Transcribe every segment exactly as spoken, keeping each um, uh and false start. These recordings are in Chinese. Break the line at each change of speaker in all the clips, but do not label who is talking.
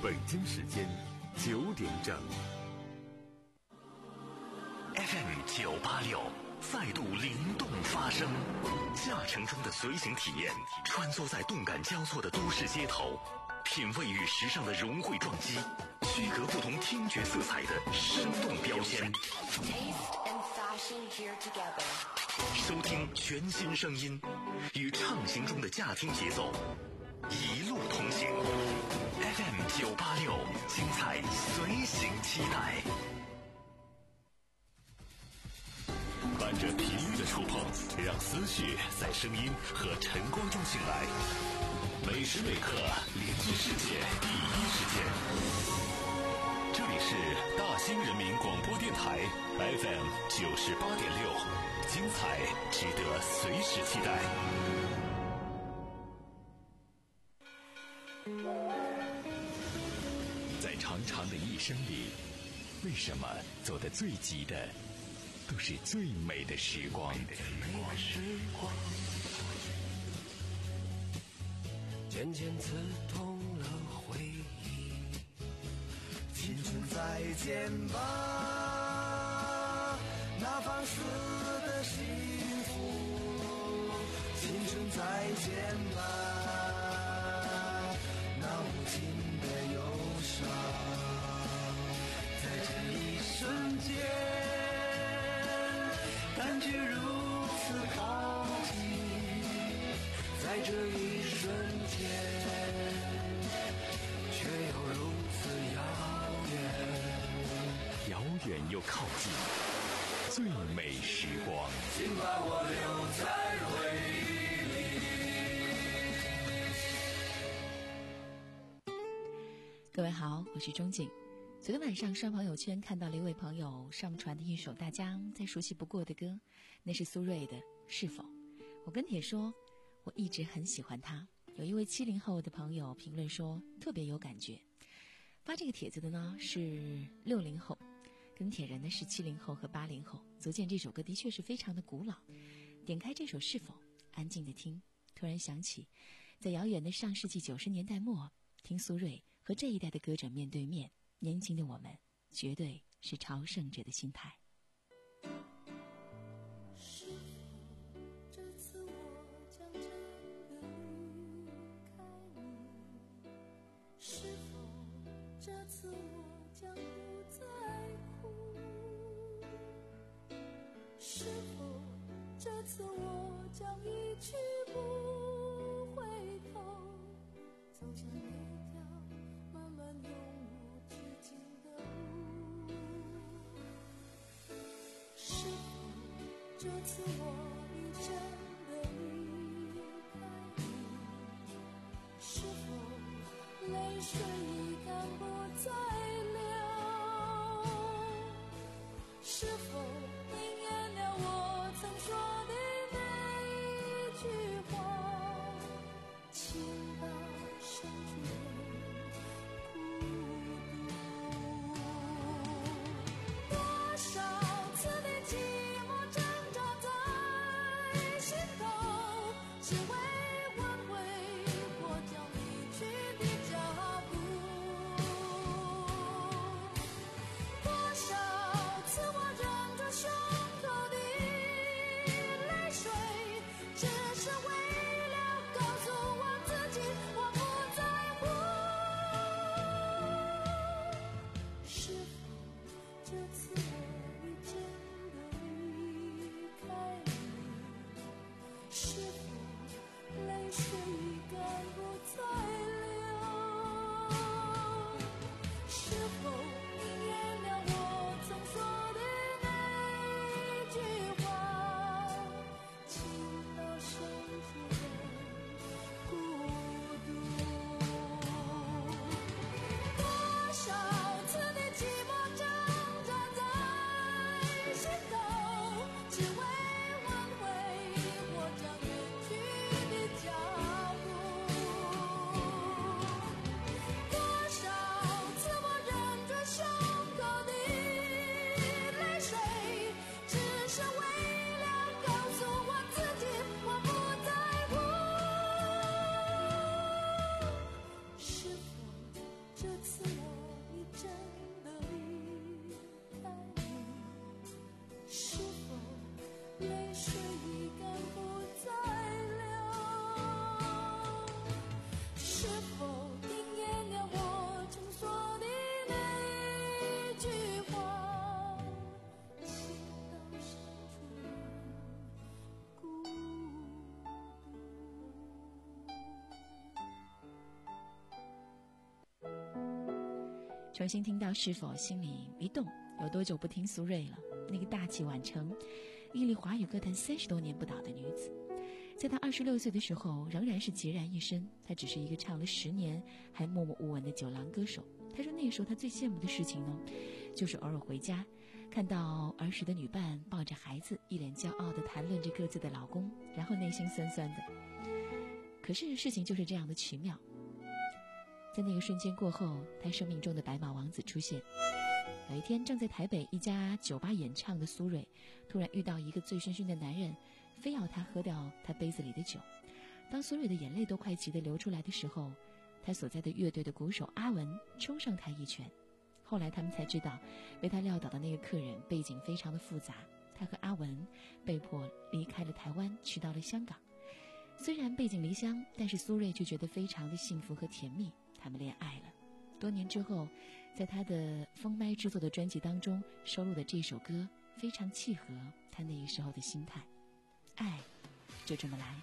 北京时间九点整。
F M 九八六再度灵动发声，驾乘中的随行体验，穿梭在动感交错的都市街头，品味与时尚的融汇撞击，区隔不同听觉色彩的生动标签。收听全新声音，与畅行中的驾听节奏，一路同行。F M 九八六，精彩随行期待。伴着频率的触碰，让思绪在声音和晨光中醒来。每时每刻连接世界第一时间。这里是大兴人民广播电台 F M 九十八点六，精彩值得随时期待。在长长的一生里，为什么走得最急的都是最美的时光？
渐渐刺痛了回忆，青春再见吧，那放肆的幸福，青春再见吧，那无尽的忧伤，在这一瞬间感觉如此靠近，在这一瞬间却又如此遥远，
遥远又靠近，最美时光，
请把我留在回忆里。
各位好，我是钟景。昨天晚上刷朋友圈看到了一位朋友上传的一首大家再熟悉不过的歌，那是苏芮的《是否》。我跟铁说我一直很喜欢他。有一位七零后的朋友评论说特别有感觉。发这个帖子的呢是六零后，跟铁人呢是七零后和八零后，足见这首歌的确是非常的古老。点开这首《是否》，安静的听，突然想起在遥远的上世纪九十年代末，听苏芮和这一代的歌者面对面，年轻的我们绝对是朝圣者的心态。
是否这次我将真的离开你？是否这次我将不再哭？是否这次我将一去不回头，走向那条漫漫永无止境的路？是否这次我已真的离开你？是否泪水已干不再流？是否应验了我曾说的每一句话？请把深处多少次的寂寞挣扎在心头，只为挽回我将离去的脚步。多少次我忍着胸口的泪水，只是为了告诉我自
重新听到是否心里一动，有多久不听苏芮了？那个大器晚成、屹立华语歌坛三十多年不倒的女子，在她二十六岁的时候，仍然是孑然一身。她只是一个唱了十年还默默无闻的酒廊歌手。她说，那个时候她最羡慕的事情呢，就是偶尔回家，看到儿时的女伴抱着孩子，一脸骄傲地谈论着各自的老公，然后内心酸酸的。可是事情就是这样的奇妙，在那个瞬间过后，她生命中的白马王子出现。有一天，正在台北一家酒吧演唱的苏芮，突然遇到一个醉醺醺的男人，非要她喝掉他杯子里的酒。当苏芮的眼泪都快急得流出来的时候，他所在的乐队的鼓手阿文冲上他一拳。后来他们才知道，被他撂倒的那个客人背景非常的复杂，他和阿文被迫离开了台湾，去到了香港。虽然背井离乡，但是苏芮却觉得非常的幸福和甜蜜，他们恋爱了。多年之后，在他的封麦制作的专辑当中收录的这首歌，非常契合他那个时候的心态。爱就这么来。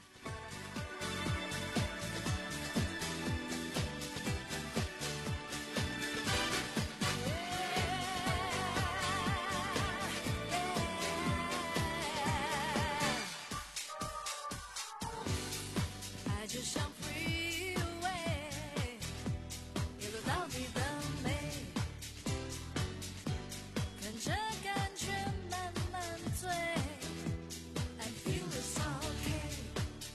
就像 freeway， 有个到底的美，看着感觉慢慢醉 ，I feel it's okay，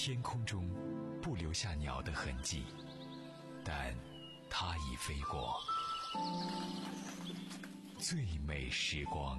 天空中不留下鸟的痕迹，但它已飞过。最美时光。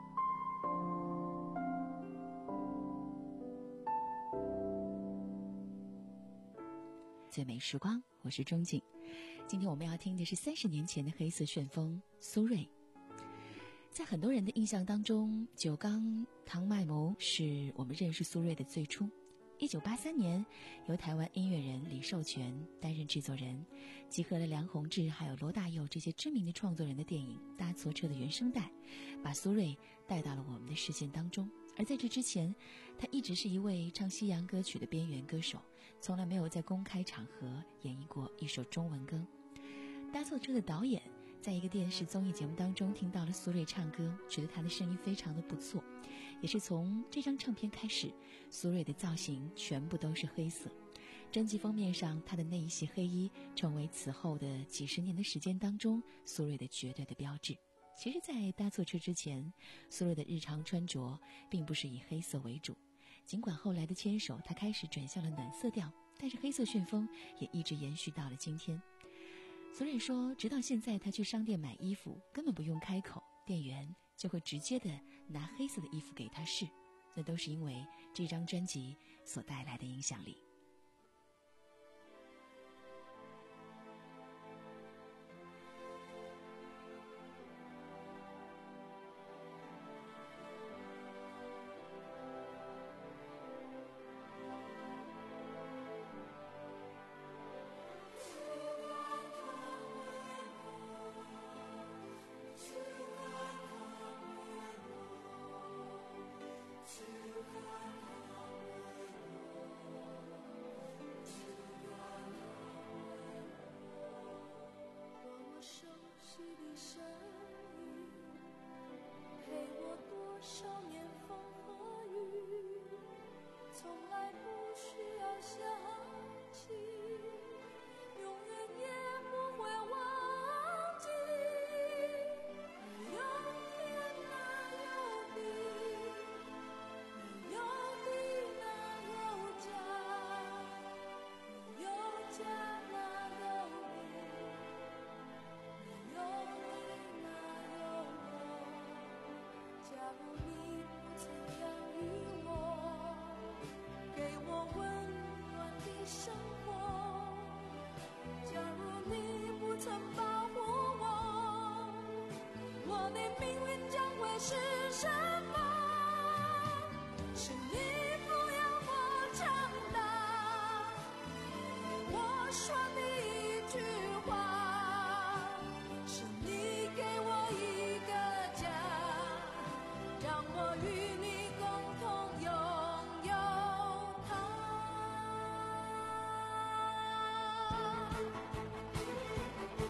最美时光，我是钟景。今天我们要听的是三十年前的黑色旋风苏芮。在很多人的印象当中，九缸糖麦牟是我们认识苏芮的最初。一九八三年，由台湾音乐人李寿全担任制作人，集合了梁鸿志还有罗大佑这些知名的创作人的电影《搭错车》的原声带，把苏芮带到了我们的视线当中。而在这之前，他一直是一位唱西洋歌曲的边缘歌手，从来没有在公开场合演绎过一首中文歌。搭错车的导演在一个电视综艺节目当中听到了苏芮唱歌，觉得她的声音非常的不错。也是从这张唱片开始，苏芮的造型全部都是黑色。专辑封面上她的那一袭黑衣成为此后的几十年的时间当中苏芮的绝对的标志。其实在搭错车之前，苏芮的日常穿着并不是以黑色为主，尽管后来的牵手她开始转向了暖色调，但是黑色旋风也一直延续到了今天。苏芮说，直到现在她去商店买衣服根本不用开口，店员就会直接的拿黑色的衣服给她试，那都是因为这张专辑所带来的影响力。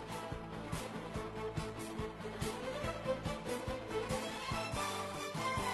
我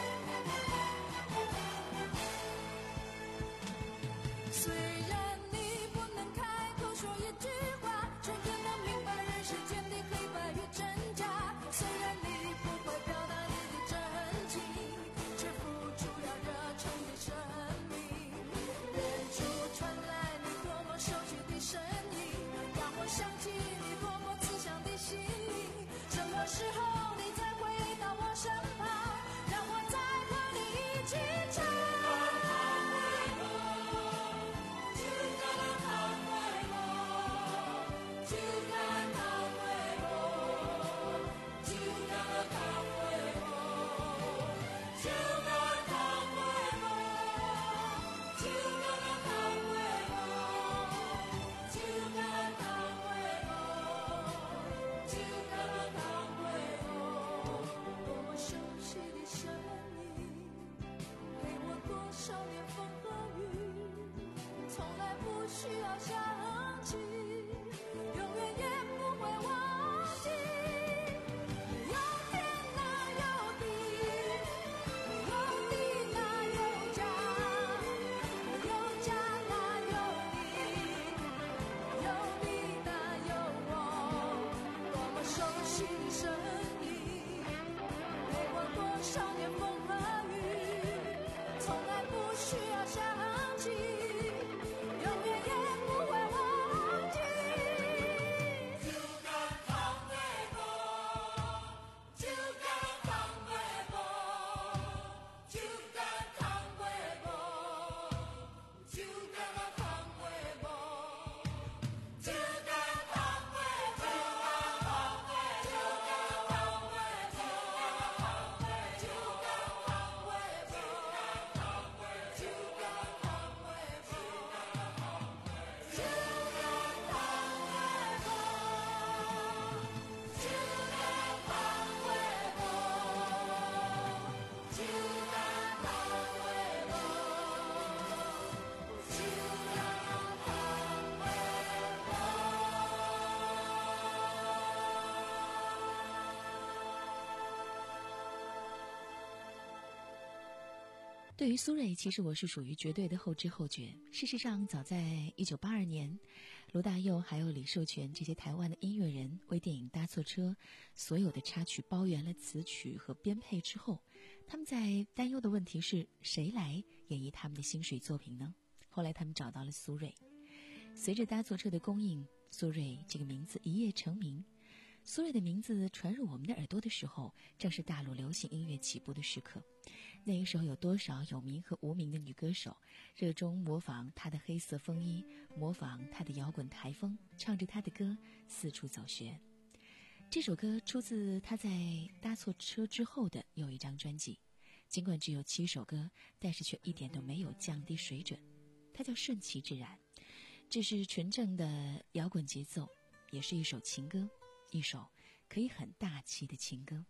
对于苏芮，其实我是属于绝对的后知后觉。事实上，早在一九八二年，罗大佑还有李寿全这些台湾的音乐人为电影《搭错车》所有的插曲包圆了词曲和编配之后，他们在担忧的问题是谁来演绎他们的心水作品呢？后来他们找到了苏芮。随着《搭错车》的公映，苏芮这个名字一夜成名。苏芮的名字传入我们的耳朵的时候，正是大陆流行音乐起步的时刻。那个时候有多少有名和无名的女歌手热衷模仿她的黑色风衣，模仿她的摇滚台风，唱着她的歌四处走学。这首歌出自她在搭错车之后的又一张专辑，尽管只有七首歌，但是却一点都没有降低水准。它叫顺其自然，这是纯正的摇滚节奏，也是一首情歌，一首可以很大气的情歌。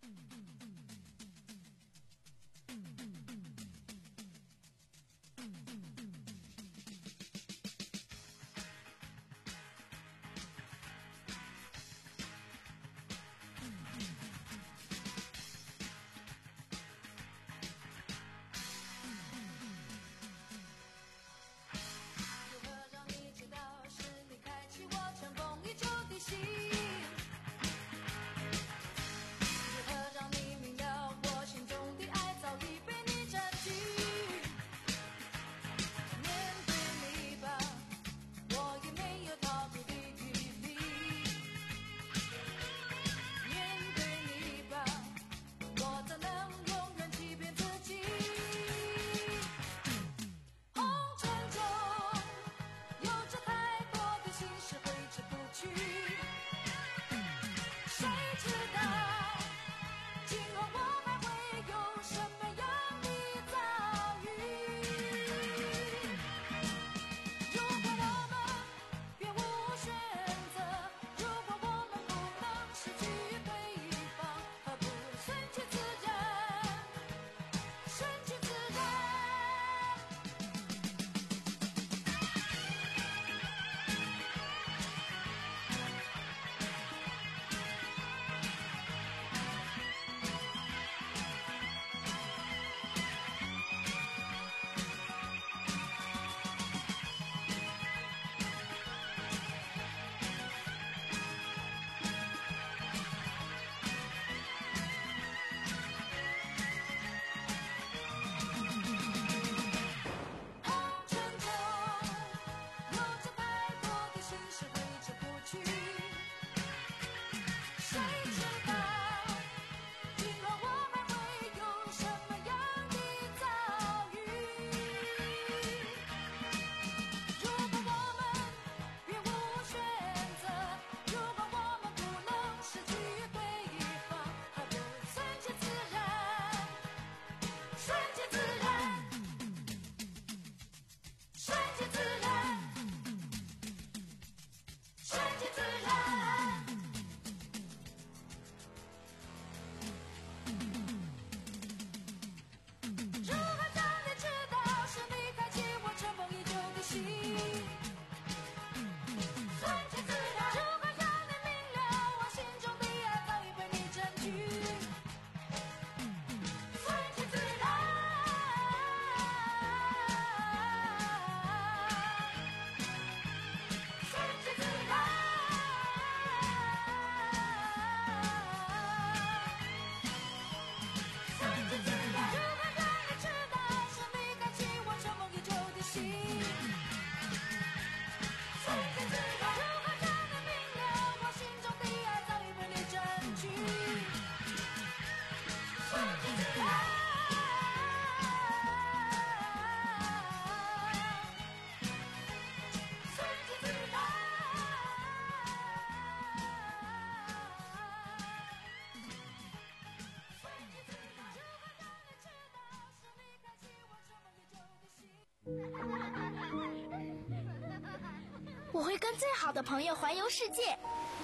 我会跟最好的朋友环游世界，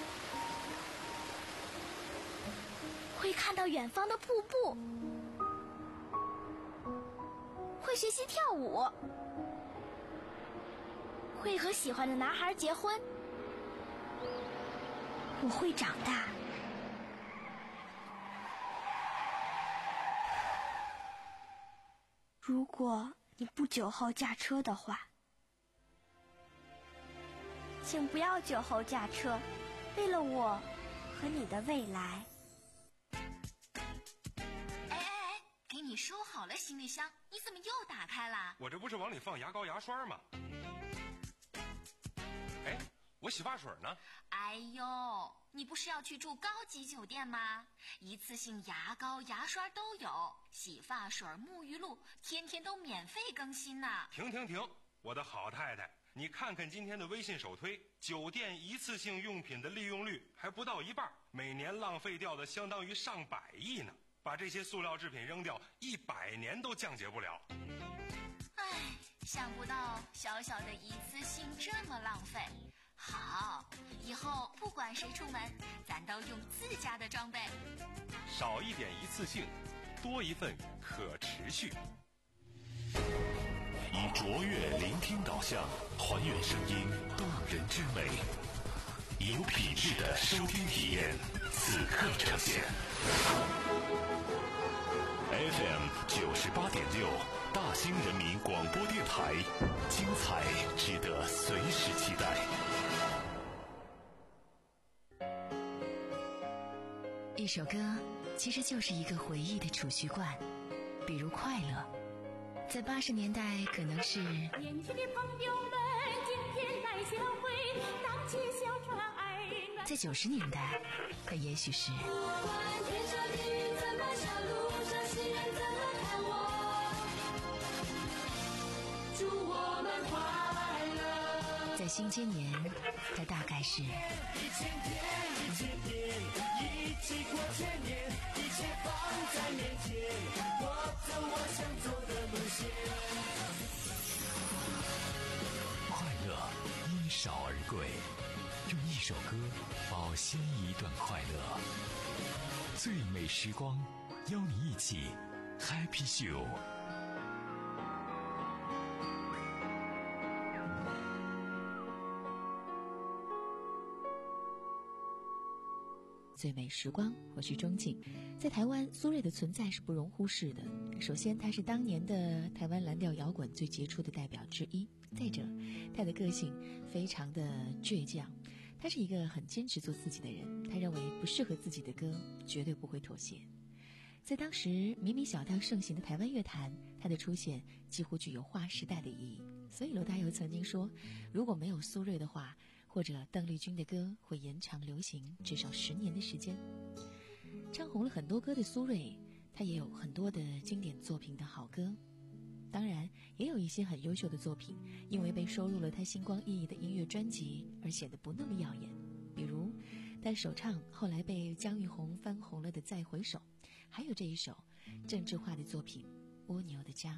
会看到远方的瀑布，会学习跳舞，会和喜欢的男孩结婚。我会长大。
如果你不酒后驾车的话，请不要酒后驾车，为了我和你的未来。
哎哎哎，给你收好了行李箱，你怎么又打开了？
我这不是往里放牙膏牙刷吗？哎，我洗发水呢？
哎呦，你不是要去住高级酒店吗？一次性牙膏牙刷都有，洗发水沐浴露天天都免费更新呢。
停停停，我的好太太，你看看今天的微信首推，酒店一次性用品的利用率还不到一半，每年浪费掉的相当于上百亿呢。把这些塑料制品扔掉，一百年都降解不了。
唉，想不到小小的一次性这么浪费。好，以后不管谁出门，咱都用自家的装备。
少一点一次性，多一份可持续。
以卓越聆听导向，还原声音动人之美，有品质的收听体验，此刻呈现。F M 九十八点六，大兴人民广播电台，精彩值得随时期待。
一首歌其实就是一个回忆的储蓄罐，比如快乐，在八十年代可能是
年轻的朋友们，今天来相会，荡起小船儿暖。
在九十年代，它也许是
不管天上地狱怎么下，路上行人怎么看我，祝我们快乐。
在新千年，它大概是
一千天，一千天，一起过千年，一切放在面前，我走我想走的路线。
快乐因少而贵，用一首歌保鲜一段快乐。最美时光，邀你一起 Happy Show。
最美时光，我是钟景。在台湾，苏芮的存在是不容忽视的。首先，她是当年的台湾蓝调摇滚最杰出的代表之一。再者，她的个性非常的倔强，她是一个很坚持做自己的人。她认为不适合自己的歌，绝对不会妥协。在当时迷你小调盛行的台湾乐坛，她的出现几乎具有划时代的意义。所以罗大佑曾经说，如果没有苏芮的话，或者邓丽君的歌会延长流行至少十年的时间。唱红了很多歌的苏芮，她也有很多的经典作品的好歌，当然也有一些很优秀的作品因为被收入了她星光熠熠的音乐专辑而显得不那么耀眼，比如她首唱后来被姜育红翻红了的《再回首》，还有这一首政治化的作品《蜗牛的家》。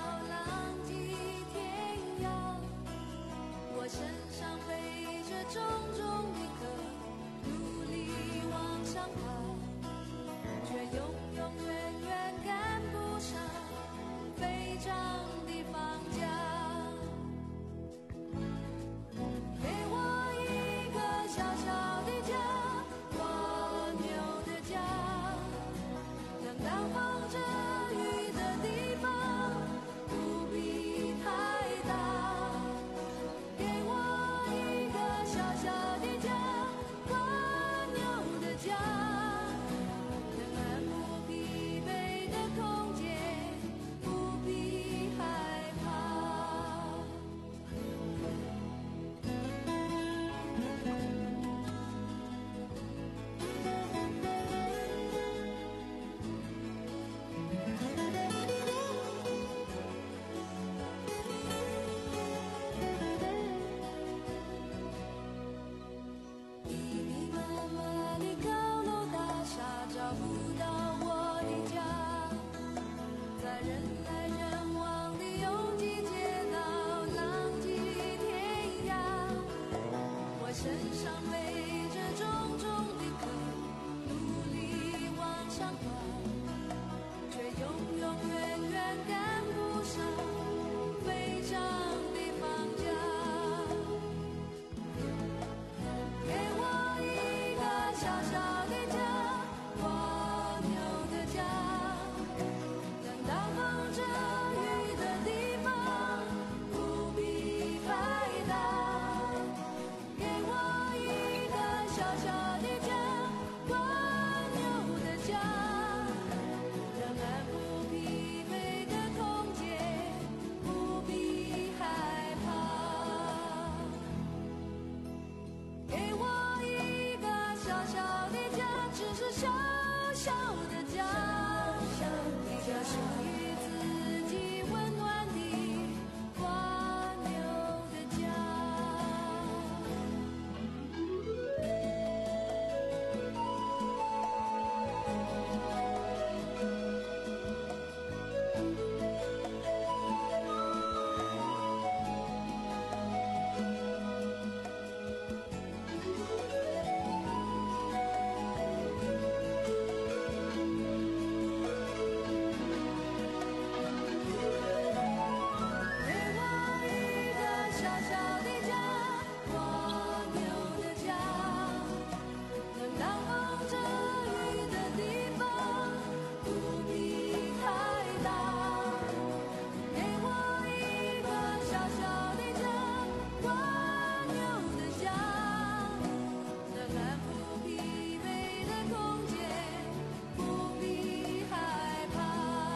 我身上背着重常的放假，给我一个小小的家，蜗牛的家，能挡风遮雨的地方，不必拍打。给我一个小小的家，蜗牛的家，能安抚疲惫的空间，不必害怕。给我一个小小的家，只是小小的家，一个属于自己温暖的蜗牛的家。给我一个小小的家，蜗牛的家，能挡风遮雨的地方，不必太大。给我一个小小的家，蜗牛的家，能安抚疲惫的空间，不必害怕。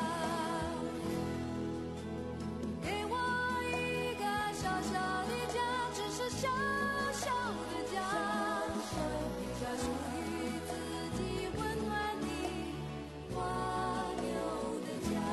给我一个小小的家，只是小小的家，一个属于自己温暖的蜗牛的家。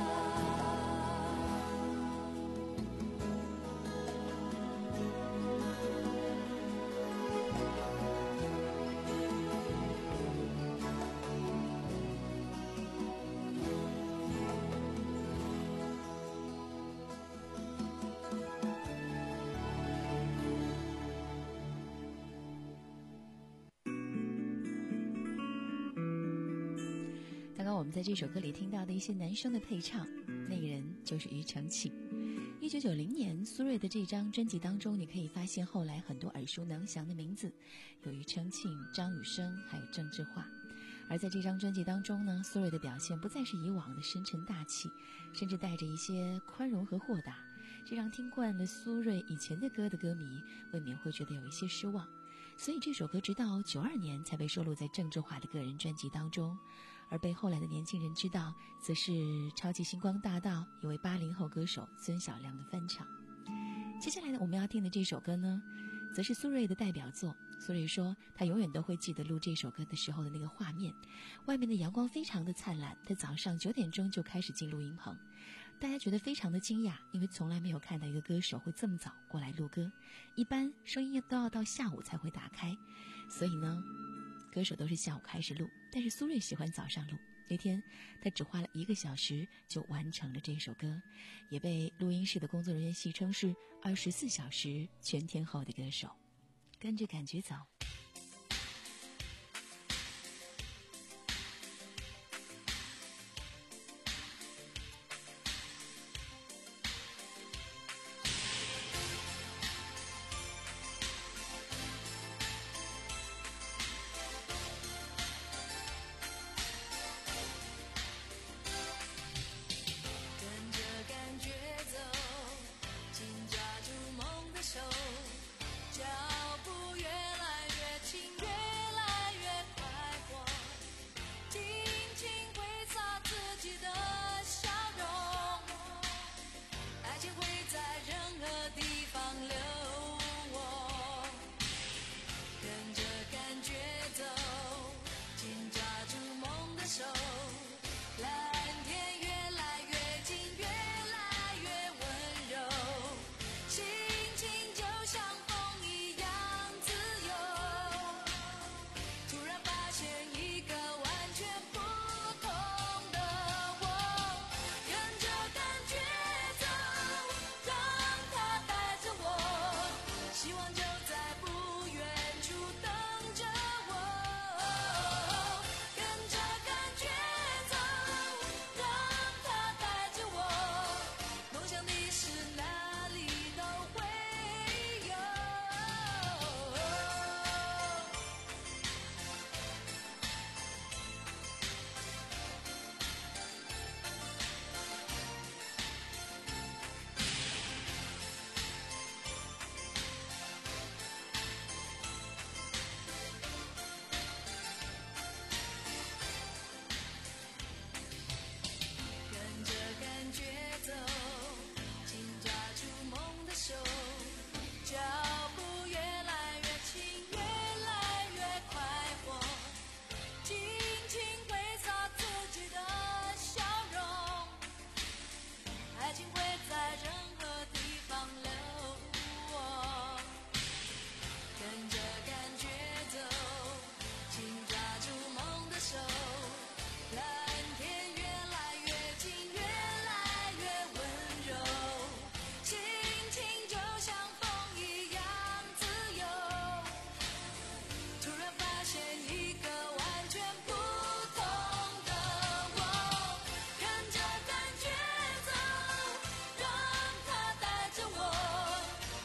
刚刚我们在这首歌里听到的一些男生的配唱，那个人就是庾澄庆。一九九零年苏芮的这张专辑当中，你可以发现后来很多耳熟能详的名字，有庾澄庆、张雨生，还有郑智化。而在这张专辑当中呢，苏芮的表现不再是以往的深沉大气，甚至带着一些宽容和豁达，这让听惯了苏芮以前的歌的歌迷未免会觉得有一些失望。所以这首歌直到九二年才被收录在郑智化的个人专辑当中，而被后来的年轻人知道，则是超级星光大道一位八零后歌手孙晓亮的翻唱。接下来呢，我们要听的这首歌呢，则是苏芮的代表作。苏芮说，她永远都会记得录这首歌的时候的那个画面，外面的阳光非常的灿烂，她早上九点钟就开始进录音棚，大家觉得非常的惊讶，因为从来没有看到一个歌手会这么早过来录歌，一般声音都要到下午才会打开，所以呢，歌手都是下午开始录，但是苏芮喜欢早上录。那天他只花了一个小时就完成了这首歌，也被录音室的工作人员戏称是二十四小时全天候的歌手。跟着感觉走。
跟着感觉走，紧抓住梦的手，脚步越来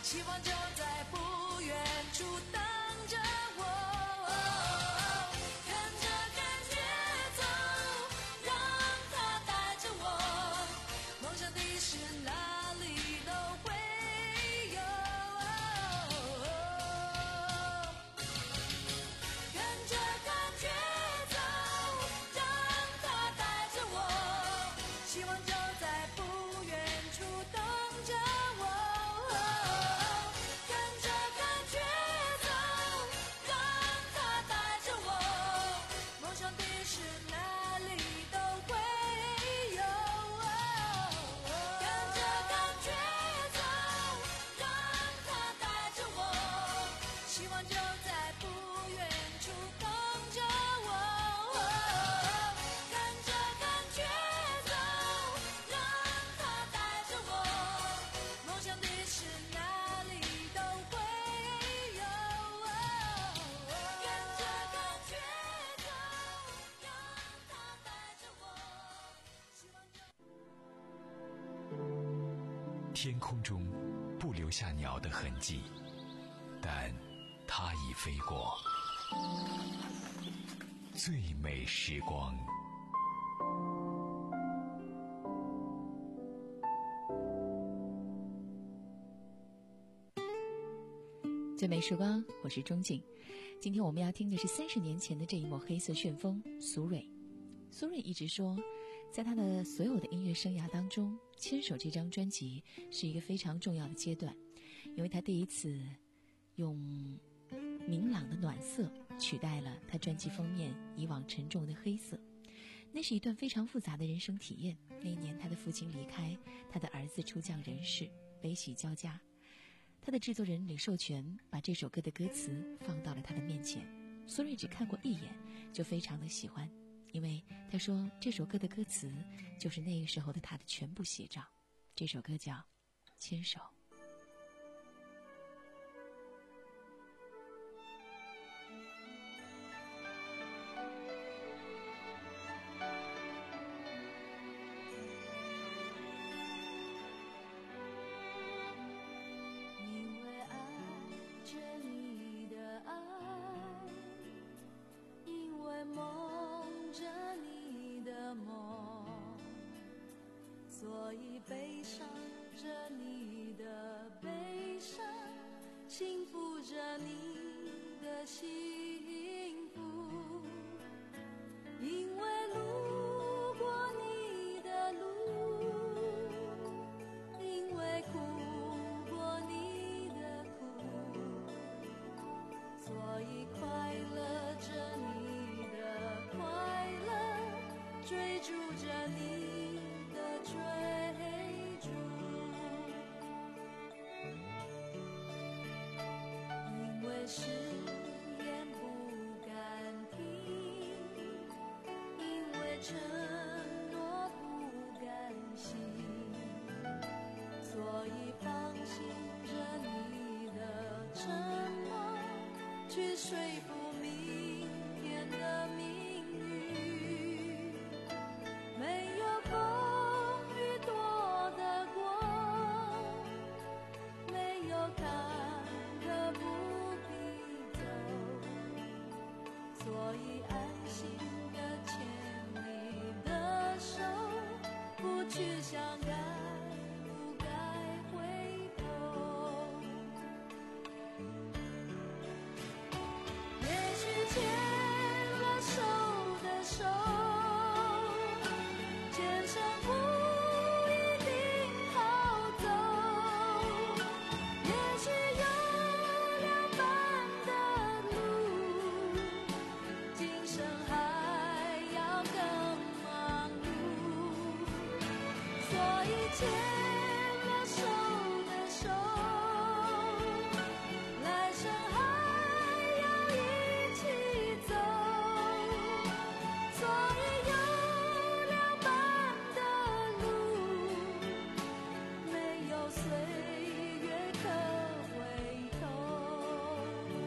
希望就在不远处等着我。跟着感觉走，让它带着我，梦想的事哪里都会有。跟着感觉走，让它带着我，希望就在不远处等着我。跟着感觉走，让它带着我，梦想的事哪里都会有。跟着感觉走，让它带着我，希望就在不远处等着我。跟着感觉走，让它带着我，梦想的事哪里都会有。跟着感觉走，让它带着我，希望就。
天空中不留下鸟的痕迹，但它已飞过。最美时光。
最美时光，我是钟静。今天我们要听的是三十年前的这一抹黑色旋风，苏芮。苏芮一直说，在他的所有的音乐生涯当中，《牵手》这张专辑是一个非常重要的阶段，因为他第一次用明朗的暖色取代了他专辑封面以往沉重的黑色。那是一段非常复杂的人生体验。那一年他的父亲离开，他的儿子出降人世，悲喜交加。他的制作人李寿全把这首歌的歌词放到了他的面前，苏芮只看过一眼就非常的喜欢，因为他说这首歌的歌词就是那个时候的他的全部写照。这首歌叫《牵手》。
因为爱着你的爱，因为梦着你的梦，所以悲伤着你的悲伤，幸福着你的幸福。因为路过你的路，因为哭过你的苦，所以快乐着你的快乐，追逐着你的追逐。因为誓言不敢听，因为承诺不甘心，所以放心着你的沉默，去说服明天的命运。没有风雨躲得过，没有坎坷不必走，所以安心地牵你的手，不去想该不该回头。也许牵了手的手，前生不一定好走。也许有两半的路，今生还要更忙碌。所以牵了手的手，来生还要一起走。所以有两半的路，没有岁月可回头。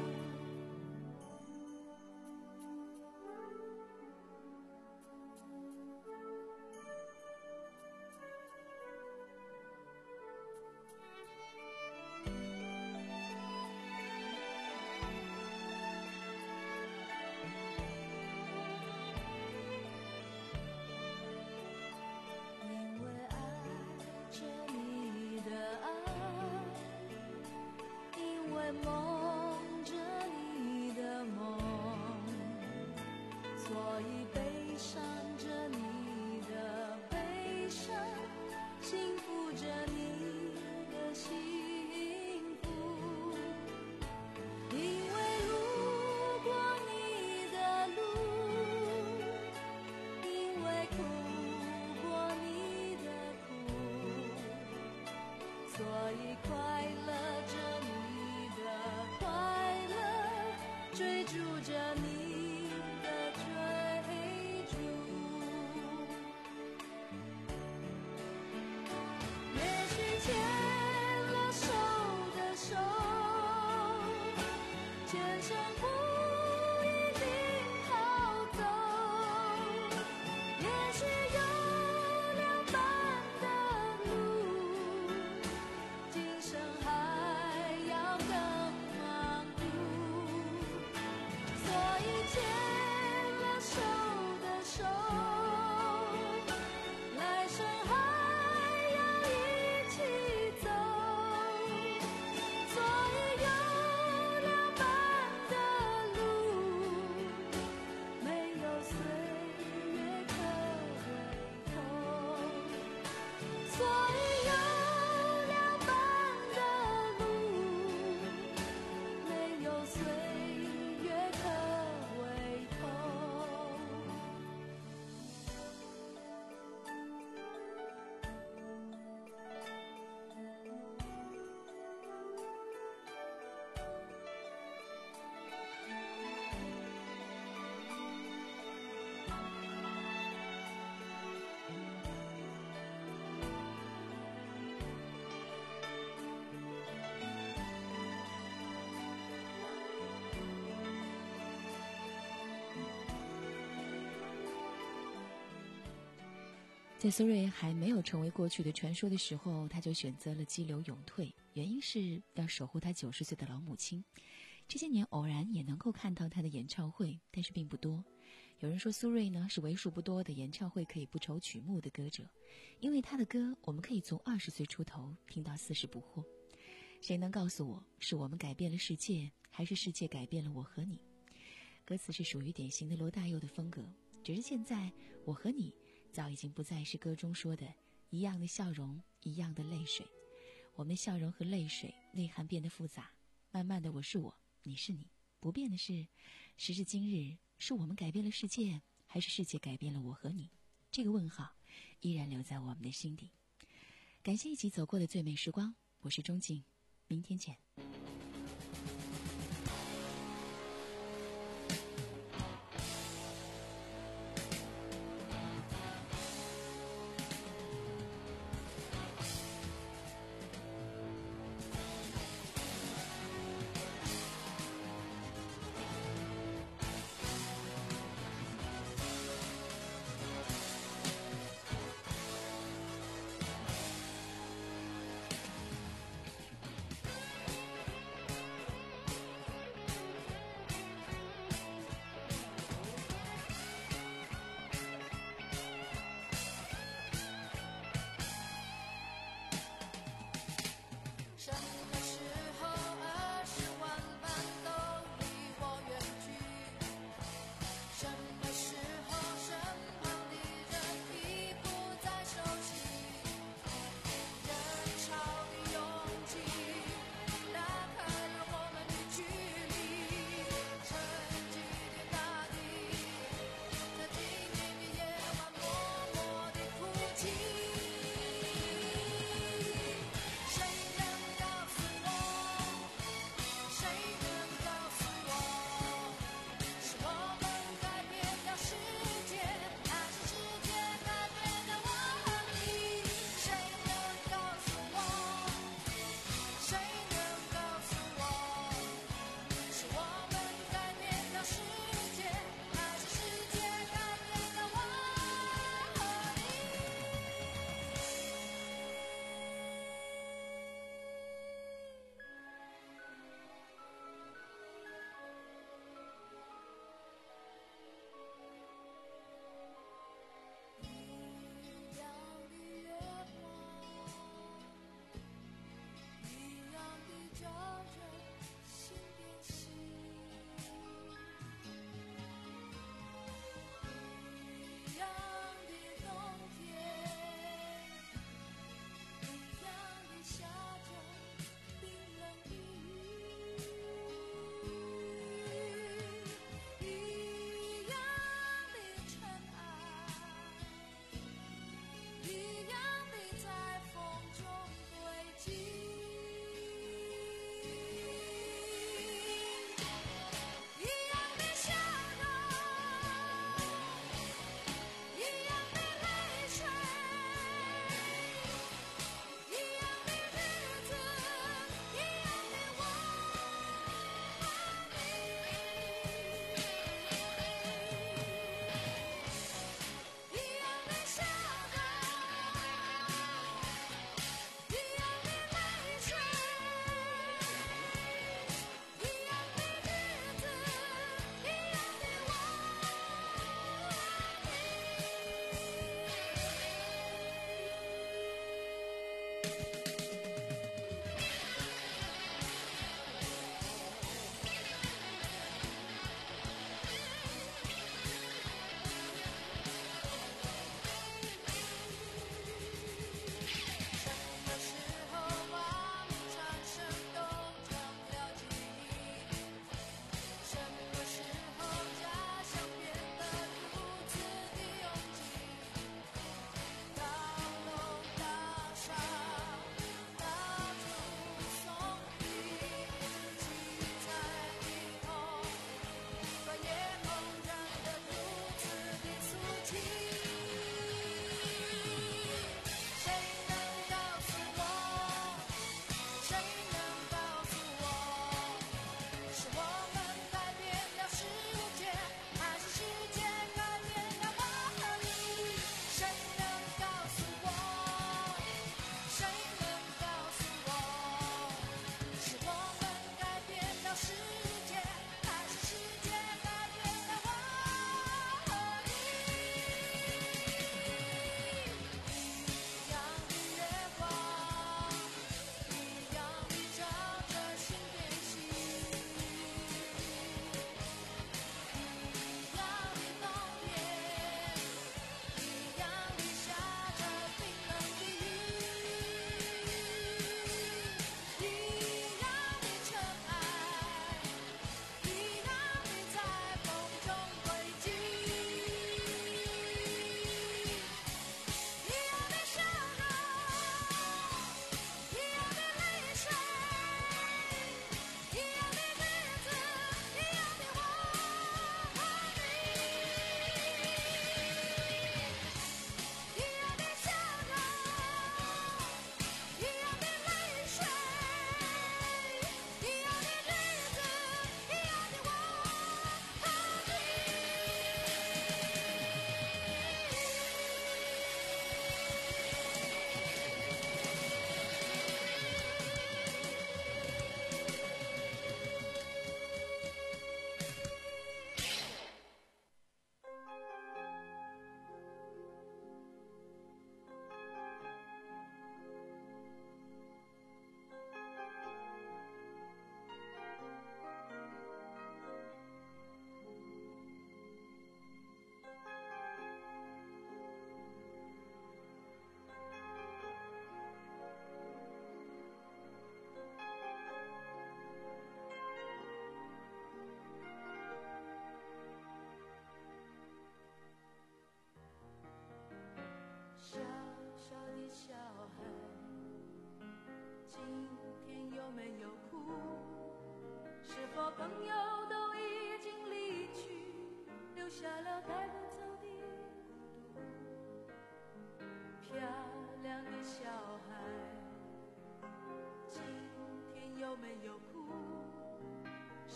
在苏芮还没有成为过去的传说的时候，他就选择了激流勇退，原因是要守护他九十岁的老母亲。这些年偶然也能够看到他的演唱会，但是并不多。有人说苏芮呢是为数不多的演唱会可以不愁曲目的歌者，因为他的歌我们可以从二十岁出头听到四十不惑。谁能告诉我，是我们改变了世界，还是世界改变了我和你？歌词是属于典型的罗大佑的风格，只是现在我和你早已经不再是歌中说的一样的笑容，一样的泪水。我们的笑容和泪水内涵变得复杂，慢慢的我是我，你是你。不变的是，时至今日，是我们改变了世界，还是世界改变了我和你？这个问号依然留在我们的心底。感谢一起走过的最美时光，我是钟静，明天见。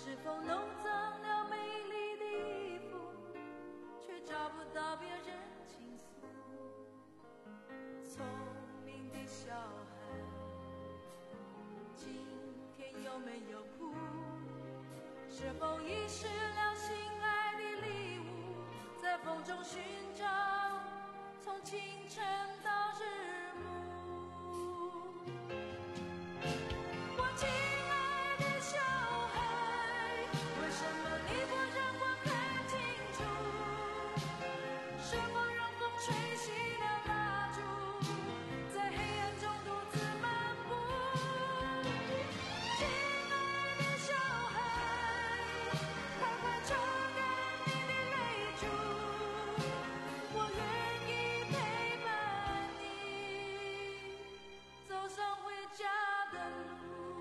是否弄脏了美丽的衣服，却找不到别人倾诉？聪明的小孩，今天有没有哭？是否遗失了心爱的礼物，在风中寻找，从清晨到日暮。我亲爱的小孩，为什么你不让我看清楚？是否让风吹熄了蜡烛，在黑暗中独自漫步？亲爱的小孩，快快抽干你的泪珠，我愿意陪伴你走上回家的路。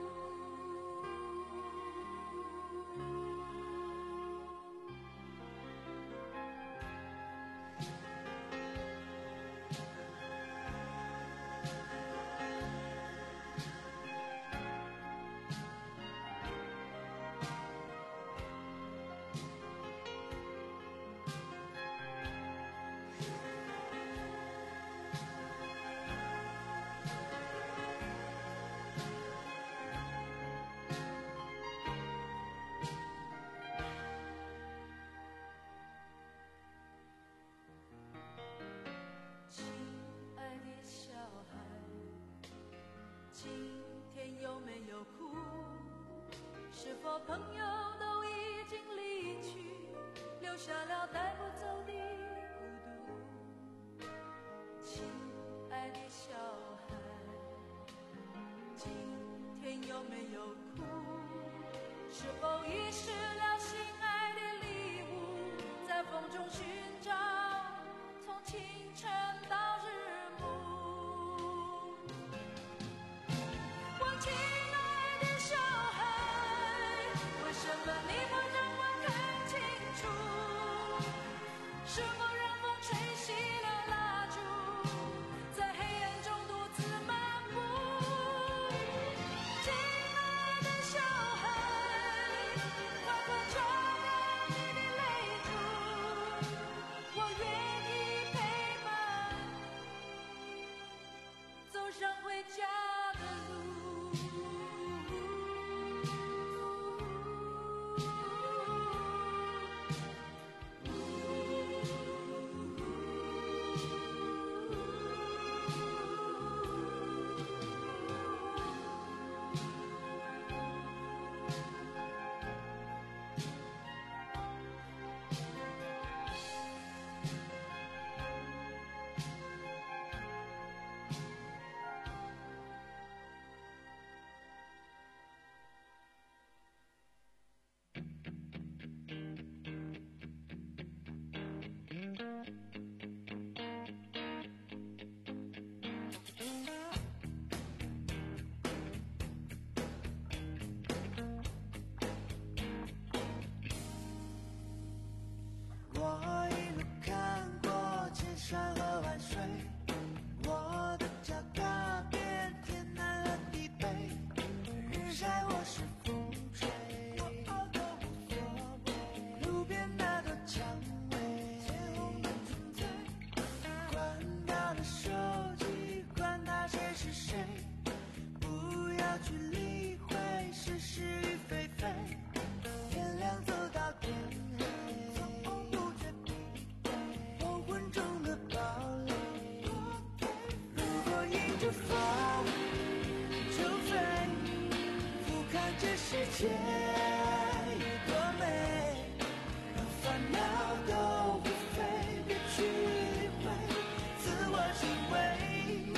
亲爱的小孩，今天有没有哭？是否朋友都已经离去，留下了带不走的孤独？亲爱的小孩，今天有没有哭？是否遗失了心爱的礼物，在风中寻找，从清晨到日暮。我亲爱的小孩，为什么你不让我看清楚？是否让风吹熄了蜡烛，在黑暗中独自漫步？亲爱的小孩，快快抽干你的泪珠，我愿意陪伴你走上回家的路。我一路看过千山和万水，我的脚踏遍天南和地北，日晒或是风吹，都无所谓。路边那朵蔷薇，管他的手机，管他谁是谁，不要去理会是是与非非。天亮走到天黑，黄昏中的堡垒。如果迎着风就飞，俯瞰这世界有多美，让烦恼都不飞，别去理会自我行为。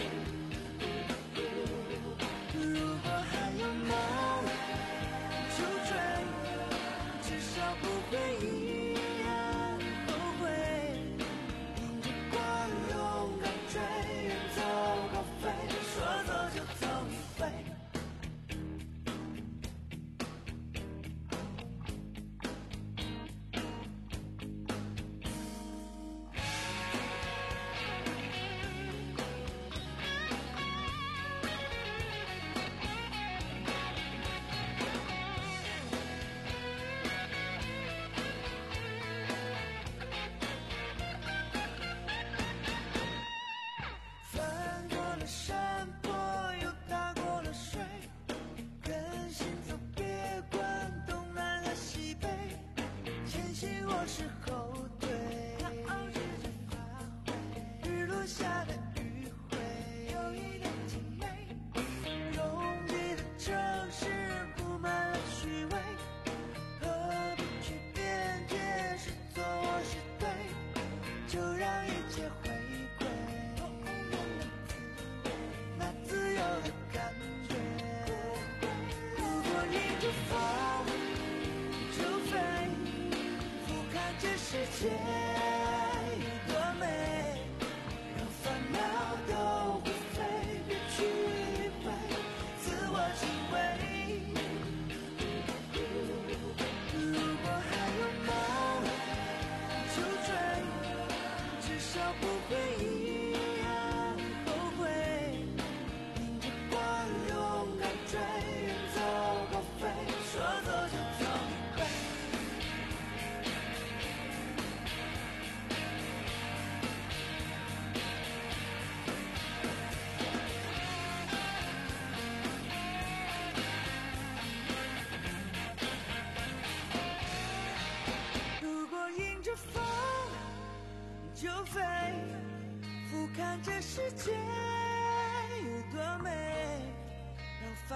如果还有梦就追，至少不会一样后悔。迎着光勇敢追，远走高飞，说走就走一回。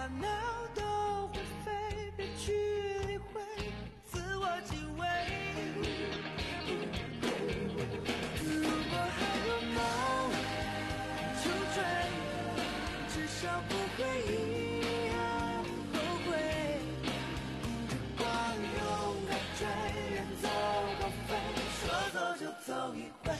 烦恼都会飞，别去理会，自我敬畏。如果还有梦就追，至少不会遗憾后悔。迎着光勇敢追，远走高飞，说走就走一回。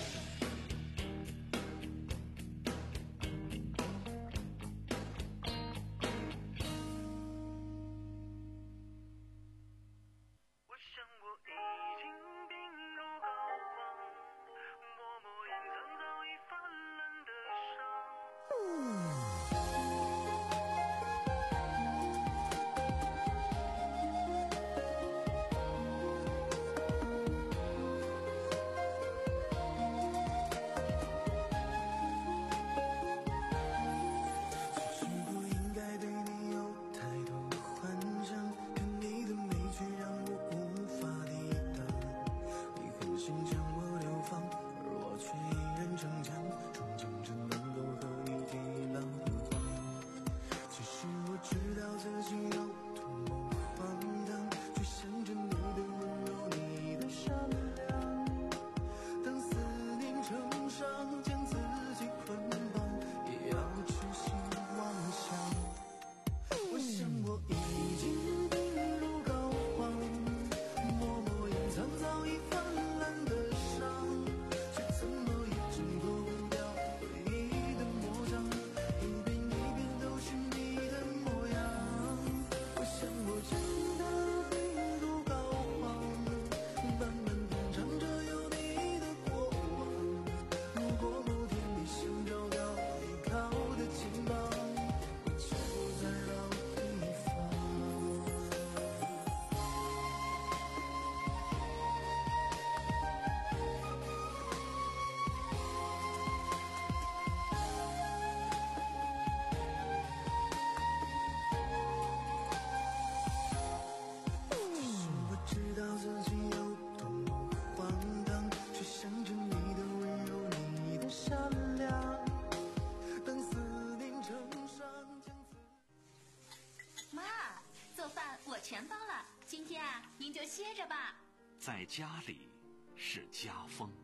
全包了，今天啊，您就歇着吧。
在家里是家风。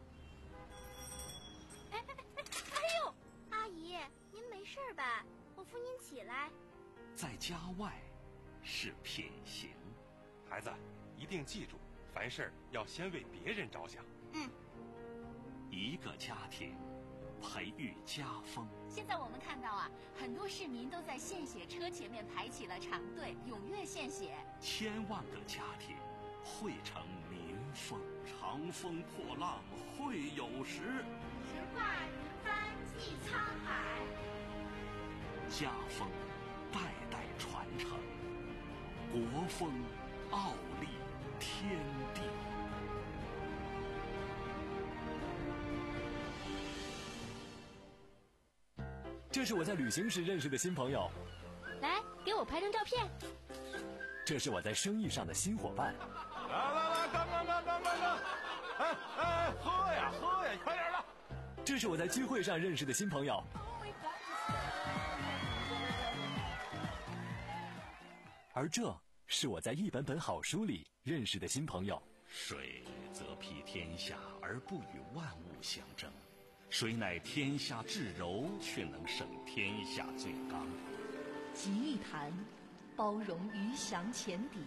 哎哎哎哎呦，阿姨，您没事吧？我扶您起来。
在家外是品行。
孩子，一定记住，凡事要先为别人着想。
嗯。
一个家庭培育家风。
现在我们看到啊，很多市民都在献血车前面排起了长队，踊跃献血。
千万个家庭汇成民风，长风破浪会有时，
直挂云帆济沧海。
家风代代传承，国风傲立天地。
这是我在旅行时认识的新朋友，
来给我拍张照片。
这是我在生意上的新伙伴。
来来来，干干干干干干！哎哎，喝呀喝呀，快点的！
这是我在聚会上认识的新朋友。而这是我在一本本好书里认识的新朋友。
水则披天下而不与万物相争。谁乃天下至柔，却能胜天下最刚。
吉玉谈，包容鱼翔浅底；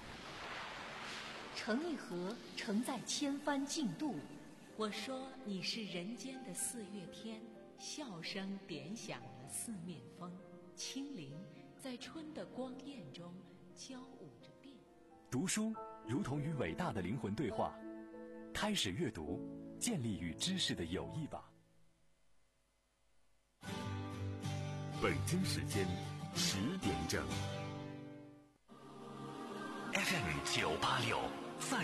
成一河，承载千帆竞渡。我说你是人间的四月天，笑声点响了四面风，清灵在春的光艳中交舞着变。
读书如同与伟大的灵魂对话，开始阅读，建立与知识的友谊吧。
北京时间十点整。
F M 九八六。